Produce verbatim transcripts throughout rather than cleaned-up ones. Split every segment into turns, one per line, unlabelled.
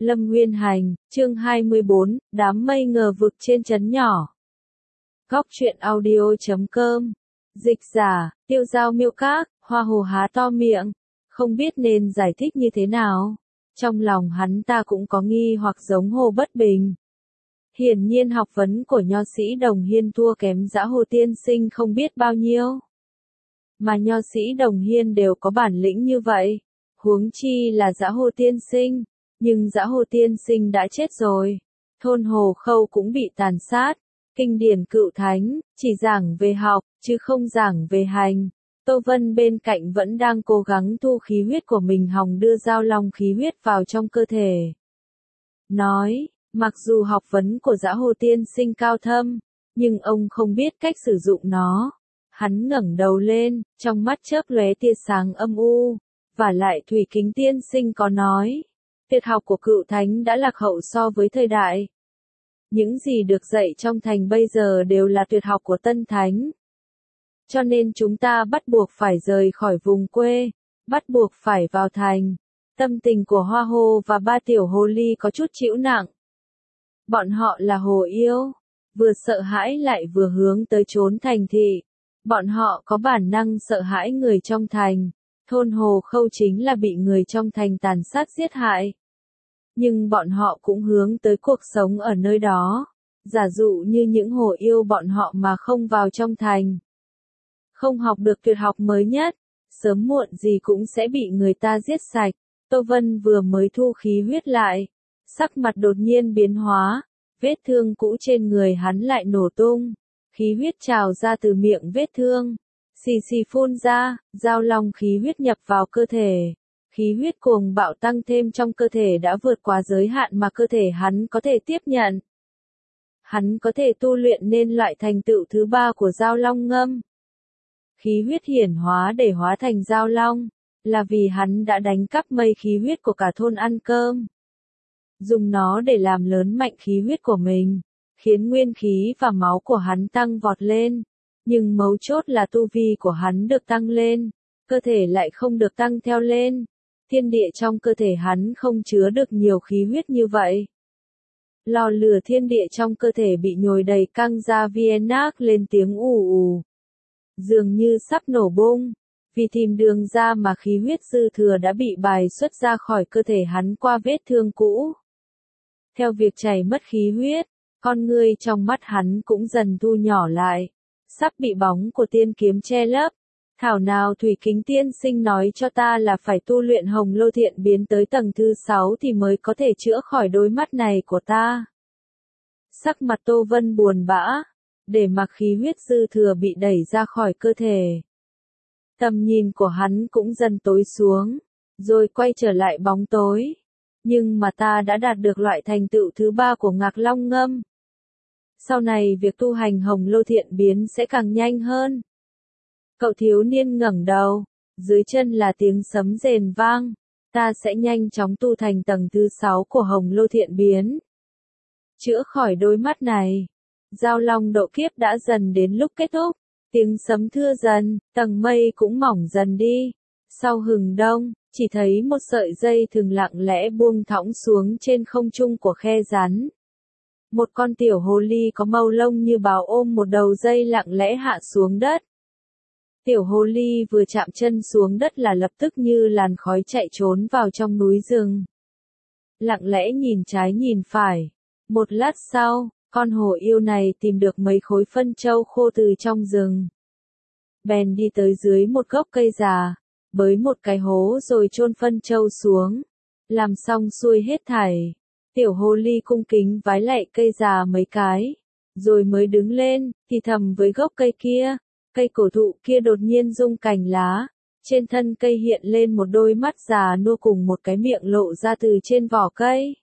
Lâm Nguyên Hành, chương hai mươi bốn, đám mây ngờ vực trên trấn nhỏ. Góc truyện audio chấm com. Dịch giả, Tiêu Dao Miêu Các, Hoa Hồ há to miệng, không biết nên giải thích như thế nào. Trong lòng hắn ta cũng có nghi hoặc giống Hồ Bất Bình. Hiển nhiên học vấn của nho sĩ Đồng Hiên thua kém Dã Hồ Tiên Sinh không biết bao nhiêu. Mà nho sĩ Đồng Hiên đều có bản lĩnh như vậy, huống chi là Dã Hồ Tiên Sinh. Nhưng Dã Hồ Tiên Sinh đã chết rồi, thôn Hồ Khâu cũng bị tàn sát, kinh điển cựu thánh, chỉ giảng về học, chứ không giảng về hành. Tô Vân bên cạnh vẫn đang cố gắng thu khí huyết của mình hòng đưa Dao Long khí huyết vào trong cơ thể. Nói, mặc dù học vấn của Dã Hồ Tiên Sinh cao thâm, nhưng ông không biết cách sử dụng nó. Hắn ngẩng đầu lên, trong mắt chớp lóe tia sáng âm u, và lại Thủy Kính Tiên Sinh có nói. Tuyệt học của cựu thánh đã lạc hậu so với thời đại. Những gì được dạy trong thành bây giờ đều là tuyệt học của tân thánh. Cho nên chúng ta bắt buộc phải rời khỏi vùng quê, bắt buộc phải vào thành. Tâm tình của Hoa Hồ và ba tiểu hồ ly có chút chịu nặng. Bọn họ là hồ yêu, vừa sợ hãi lại vừa hướng tới trốn thành thị. Bọn họ có bản năng sợ hãi người trong thành. Thôn Hồ Khâu chính là bị người trong thành tàn sát giết hại. Nhưng bọn họ cũng hướng tới cuộc sống ở nơi đó. Giả dụ như những hồ yêu bọn họ mà không vào trong thành, không học được tuyệt học mới nhất, sớm muộn gì cũng sẽ bị người ta giết sạch. Tô Vân vừa mới thu khí huyết lại, sắc mặt đột nhiên biến hóa, vết thương cũ trên người hắn lại nổ tung, khí huyết trào ra từ miệng vết thương, xì xì phun ra, Dao Long khí huyết nhập vào cơ thể. Khí huyết cuồng bạo tăng thêm trong cơ thể đã vượt quá giới hạn mà cơ thể hắn có thể tiếp nhận. Hắn có thể tu luyện nên loại thành tựu thứ ba của Dao Long ngâm. Khí huyết hiển hóa để hóa thành Dao Long, là vì hắn đã đánh cắp mây khí huyết của cả thôn ăn cơm. Dùng nó để làm lớn mạnh khí huyết của mình, khiến nguyên khí và máu của hắn tăng vọt lên. Nhưng mấu chốt là tu vi của hắn được tăng lên, cơ thể lại không được tăng theo lên. Thiên địa trong cơ thể hắn không chứa được nhiều khí huyết như vậy. Lò lửa thiên địa trong cơ thể bị nhồi đầy căng ra Viennac lên tiếng ù ù. Dường như sắp nổ bung, vì tìm đường ra mà khí huyết dư thừa đã bị bài xuất ra khỏi cơ thể hắn qua vết thương cũ. Theo việc chảy mất khí huyết, con ngươi trong mắt hắn cũng dần thu nhỏ lại, sắp bị bóng của tiên kiếm che lấp. Thảo nào Thủy Kính Tiên Sinh nói cho ta là phải tu luyện Hồng Lô Thiện biến tới tầng thứ sáu thì mới có thể chữa khỏi đôi mắt này của ta. Sắc mặt Tô Vân buồn bã, để mặc khí huyết dư thừa bị đẩy ra khỏi cơ thể. Tầm nhìn của hắn cũng dần tối xuống, rồi quay trở lại bóng tối. Nhưng mà ta đã đạt được loại thành tựu thứ ba của Ngạc Long ngâm. Sau này việc tu hành Hồng Lô Thiện biến sẽ càng nhanh hơn. Cậu thiếu niên ngẩng đầu, dưới chân là tiếng sấm rền vang, ta sẽ nhanh chóng tu thành tầng thứ sáu của Hồng Lô Thiện biến. Chữa khỏi đôi mắt này, Dao Long độ kiếp đã dần đến lúc kết thúc, tiếng sấm thưa dần, tầng mây cũng mỏng dần đi. Sau hừng đông, chỉ thấy một sợi dây thừng lặng lẽ buông thõng xuống trên không trung của khe rắn. Một con tiểu hồ ly có màu lông như bào ôm một đầu dây lặng lẽ hạ xuống đất. Tiểu hồ ly vừa chạm chân xuống đất là lập tức như làn khói chạy trốn vào trong núi rừng. Lặng lẽ nhìn trái nhìn phải. Một lát sau, con hồ yêu này tìm được mấy khối phân châu khô từ trong rừng. Bèn đi tới dưới một gốc cây già, bới một cái hố rồi chôn phân châu xuống. Làm xong xuôi hết thảy. Tiểu hồ ly cung kính vái lạy cây già mấy cái, rồi mới đứng lên, thì thầm với gốc cây kia. Cây cổ thụ kia đột nhiên rung cành lá, trên thân cây hiện lên một đôi mắt già nua cùng một cái miệng lộ ra từ trên vỏ cây.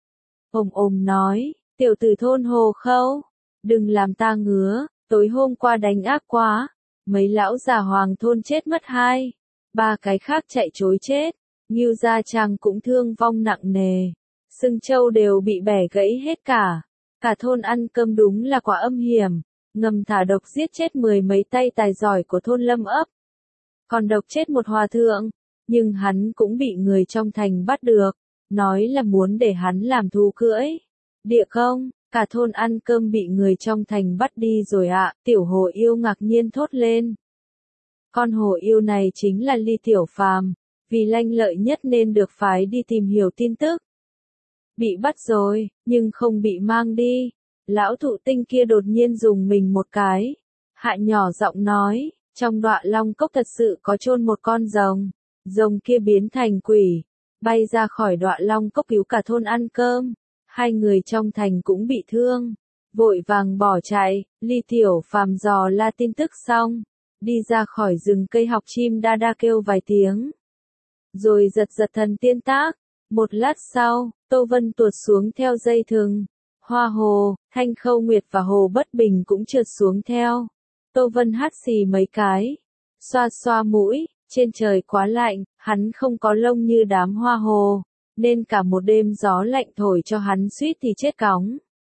Ồm ồm nói, tiểu tử thôn Hồ Khâu, đừng làm ta ngứa, tối hôm qua đánh ác quá, mấy lão già hoàng thôn chết mất hai, ba cái khác chạy trối chết, Ngưu Gia Trang cũng thương vong nặng nề, xương trâu đều bị bẻ gãy hết cả, cả thôn ăn cơm đúng là quả âm hiểm. Ngầm thả độc giết chết mười mấy tay tài giỏi của thôn Lâm ấp. Còn độc chết một hòa thượng, nhưng hắn cũng bị người trong thành bắt được. nói là muốn để hắn làm thú cưỡi. Địa công, cả thôn ăn cơm bị người trong thành bắt đi rồi ạ, tiểu hồ yêu ngạc nhiên thốt lên. Con hồ yêu này chính là Ly Tiểu Phàm, vì lanh lợi nhất nên được phái đi tìm hiểu tin tức. Bị bắt rồi, nhưng không bị mang đi. Lão thụ tinh kia đột nhiên dùng mình một cái. Hạ nhỏ giọng nói, trong Đoạ Long Cốc thật sự có chôn một con rồng. Rồng kia biến thành quỷ, bay ra khỏi Đoạ Long Cốc cứu cả thôn ăn cơm. Hai người trong thành cũng bị thương, vội vàng bỏ chạy. Ly Tiểu Phàm dò la tin tức xong, đi ra khỏi rừng cây học chim đa đa kêu vài tiếng. Rồi giật giật thần tiên tác. Một lát sau, Tô Vân tuột xuống theo dây thừng. Hoa Hồ, Thanh Khâu Nguyệt và Hồ Bất Bình cũng trượt xuống theo. Tô Vân hắt xì mấy cái, xoa xoa mũi, trên trời quá lạnh, hắn không có lông như đám hoa hồ, nên cả một đêm gió lạnh thổi cho hắn suýt thì chết cóng.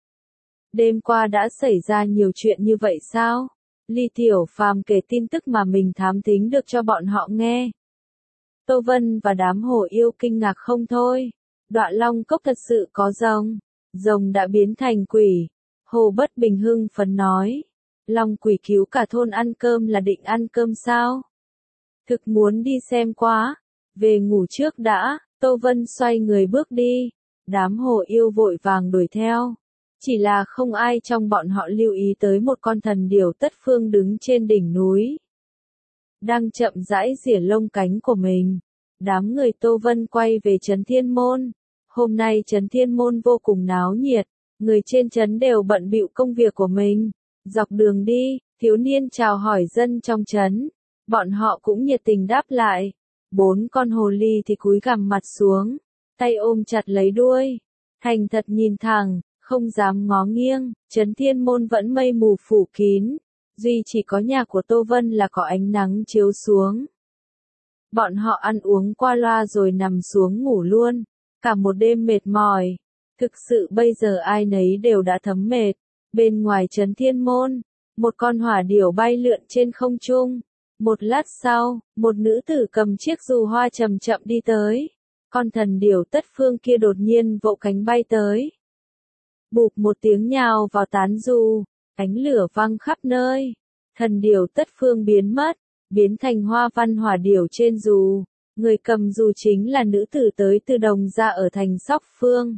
Đêm qua đã xảy ra nhiều chuyện như vậy sao? Ly Tiểu Phàm kể tin tức mà mình thám thính được cho bọn họ nghe. Tô Vân và đám hồ yêu kinh ngạc không thôi. Đoạ Long Cốc thật sự có rồng. Rồng đã biến thành quỷ. Hồ Bất Bình hưng phấn nói. Long quỷ cứu cả thôn ăn cơm là định ăn cơm sao? Thực muốn đi xem quá. Về ngủ trước đã. Tô Vân xoay người bước đi. Đám hồ yêu vội vàng đuổi theo. Chỉ là không ai trong bọn họ lưu ý tới một con thần điểu tất phương đứng trên đỉnh núi. Đang chậm rãi rỉa lông cánh của mình. Đám người Tô Vân quay về trấn Thiên Môn. Hôm nay trấn Thiên Môn vô cùng náo nhiệt. Người trên trấn đều bận bịu công việc của mình. Dọc đường đi, thiếu niên chào hỏi dân trong trấn. Bọn họ cũng nhiệt tình đáp lại. Bốn con hồ ly thì cúi gằm mặt xuống, tay ôm chặt lấy đuôi. Thành thật nhìn thẳng, không dám ngó nghiêng. Trấn Thiên Môn vẫn mây mù phủ kín. Duy chỉ có nhà của Tô Vân là có ánh nắng chiếu xuống. Bọn họ ăn uống qua loa rồi nằm xuống ngủ luôn. Cả một đêm mệt mỏi. Thực sự bây giờ ai nấy đều đã thấm mệt. Bên ngoài trấn Thiên Môn, một con hỏa điểu bay lượn trên không trung. Một lát sau, một nữ tử cầm chiếc dù hoa chậm chậm đi tới. Con thần điểu tất phương kia đột nhiên vỗ cánh bay tới. Bụp một tiếng nhào vào tán dù, ánh lửa văng khắp nơi. Thần điểu tất phương biến mất, biến thành hoa văn hỏa điểu trên dù. Người cầm dù chính là nữ tử tới từ Đồng Gia ở thành Sóc Phương.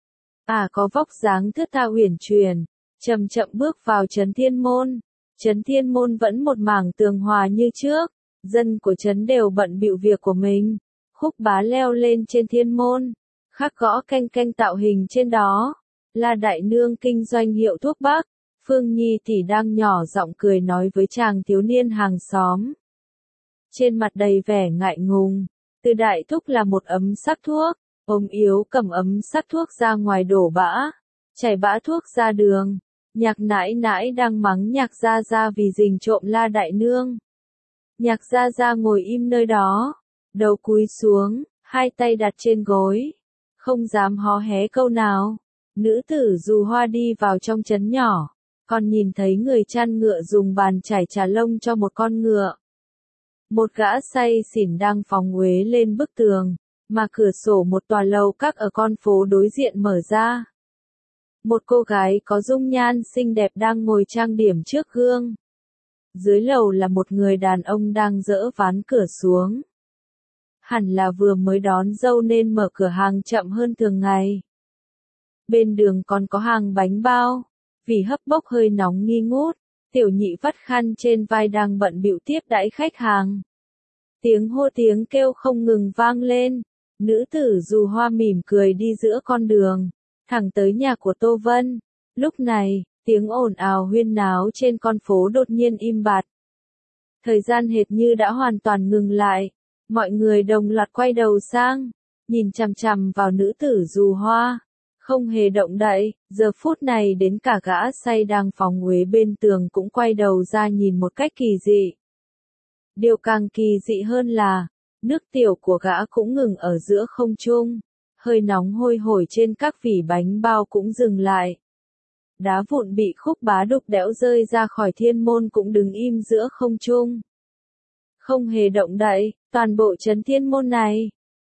À có vóc dáng thướt tha uyển chuyển, chậm chậm bước vào trấn Thiên Môn. Trấn Thiên Môn vẫn một mảng tường hòa như trước, dân của trấn đều bận bịu việc của mình. Khúc Bá leo lên trên Thiên Môn, khắc gõ canh canh tạo hình trên đó. La Đại Nương kinh doanh hiệu thuốc bắc, Phương Nhi thì đang nhỏ giọng cười nói với chàng thiếu niên hàng xóm. Trên mặt đầy vẻ ngại ngùng, Từ Đại Thúc là một ấm sắc thuốc, ôm yếu cầm ấm sắc thuốc ra ngoài đổ bã, chảy bã thuốc ra đường. Nhạc nãi nãi đang mắng Nhạc Gia Gia vì rình trộm La Đại Nương. Nhạc Gia Gia ngồi im nơi đó, đầu cúi xuống, hai tay đặt trên gối, không dám hó hé câu nào. Nữ tử dù hoa đi vào trong trấn nhỏ, còn nhìn thấy người chăn ngựa dùng bàn chải trà lông cho một con ngựa. Một gã say xỉn đang phóng uế lên bức tường, mà cửa sổ một tòa lầu các ở con phố đối diện mở ra. Một cô gái có dung nhan xinh đẹp đang ngồi trang điểm trước gương. Dưới lầu là một người đàn ông đang dỡ ván cửa xuống. Hẳn là vừa mới đón dâu nên mở cửa hàng chậm hơn thường ngày. Bên đường còn có hàng bánh bao, vì hấp bốc hơi nóng nghi ngút, tiểu nhị vắt khăn trên vai đang bận bịu tiếp đãi khách hàng. Tiếng hô tiếng kêu không ngừng vang lên, nữ tử dù hoa mỉm cười đi giữa con đường, thẳng tới nhà của Tô Vân. Lúc này, tiếng ồn ào huyên náo trên con phố đột nhiên im bặt. Thời gian hệt như đã hoàn toàn ngừng lại, mọi người đồng loạt quay đầu sang, nhìn chằm chằm vào nữ tử dù hoa. Không hề động đậy, giờ phút này đến cả gã say đang phóng uế bên tường cũng quay đầu ra nhìn một cách kỳ dị. Điều càng kỳ dị hơn là, nước tiểu của gã cũng ngừng ở giữa không trung, hơi nóng hôi hổi trên các vỉ bánh bao cũng dừng lại. Đá vụn bị Khúc Bá đục đẽo rơi ra khỏi Thiên Môn cũng đứng im giữa không trung. Không hề động đậy, toàn bộ trấn Thiên Môn này,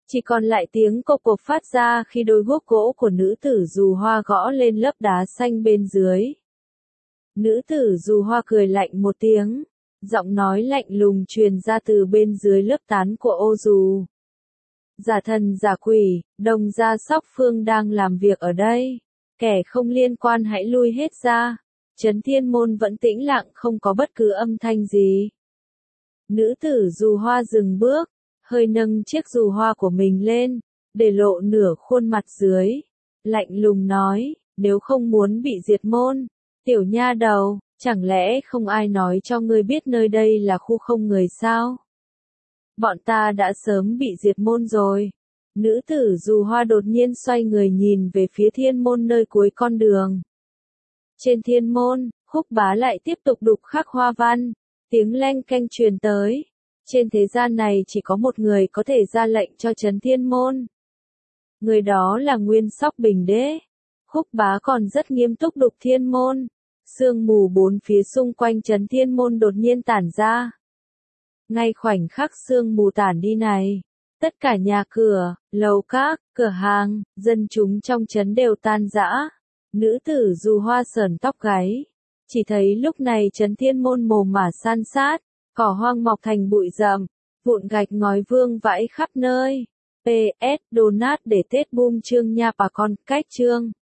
Chỉ còn lại tiếng cộp cộp phát ra khi đôi guốc gỗ của nữ tử dù hoa gõ lên lớp đá xanh bên dưới. Nữ tử dù hoa cười lạnh một tiếng, giọng nói lạnh lùng truyền ra từ bên dưới lớp tán của ô dù. Giả thần giả quỷ, Đồng Gia Sóc Phương đang làm việc ở đây. Kẻ không liên quan hãy lui hết ra. Trấn Thiên Môn vẫn tĩnh lặng không có bất cứ âm thanh gì. Nữ tử dù hoa dừng bước, hơi nâng chiếc dù hoa của mình lên, để lộ nửa khuôn mặt dưới. Lạnh lùng nói, nếu không muốn bị diệt môn, tiểu nha đầu, chẳng lẽ không ai nói cho ngươi biết nơi đây là khu không người sao? Bọn ta đã sớm bị diệt môn rồi. Nữ tử dù hoa đột nhiên xoay người nhìn về phía thiên môn nơi cuối con đường. Trên thiên môn, Húc Bá lại tiếp tục đục khắc hoa văn, tiếng leng keng truyền tới. Trên thế gian này chỉ có một người có thể ra lệnh cho Trấn Thiên Môn. Người đó là Nguyên Sóc Bình Đế. Húc Bá còn rất nghiêm túc đục thiên môn. Sương mù bốn phía xung quanh Trấn Thiên Môn đột nhiên tản ra. Ngay khoảnh khắc sương mù tản đi này, tất cả nhà cửa, lầu các, cửa hàng, dân chúng trong trấn đều tan rã. Nữ tử dù hoa sờn tóc gáy. Chỉ thấy lúc này Trấn Thiên Môn mồ mả san sát, cỏ hoang mọc thành bụi rậm, vụn gạch ngói vương vãi khắp nơi. pê ét Donat để Tết Boom chương nha bà con, cách chương.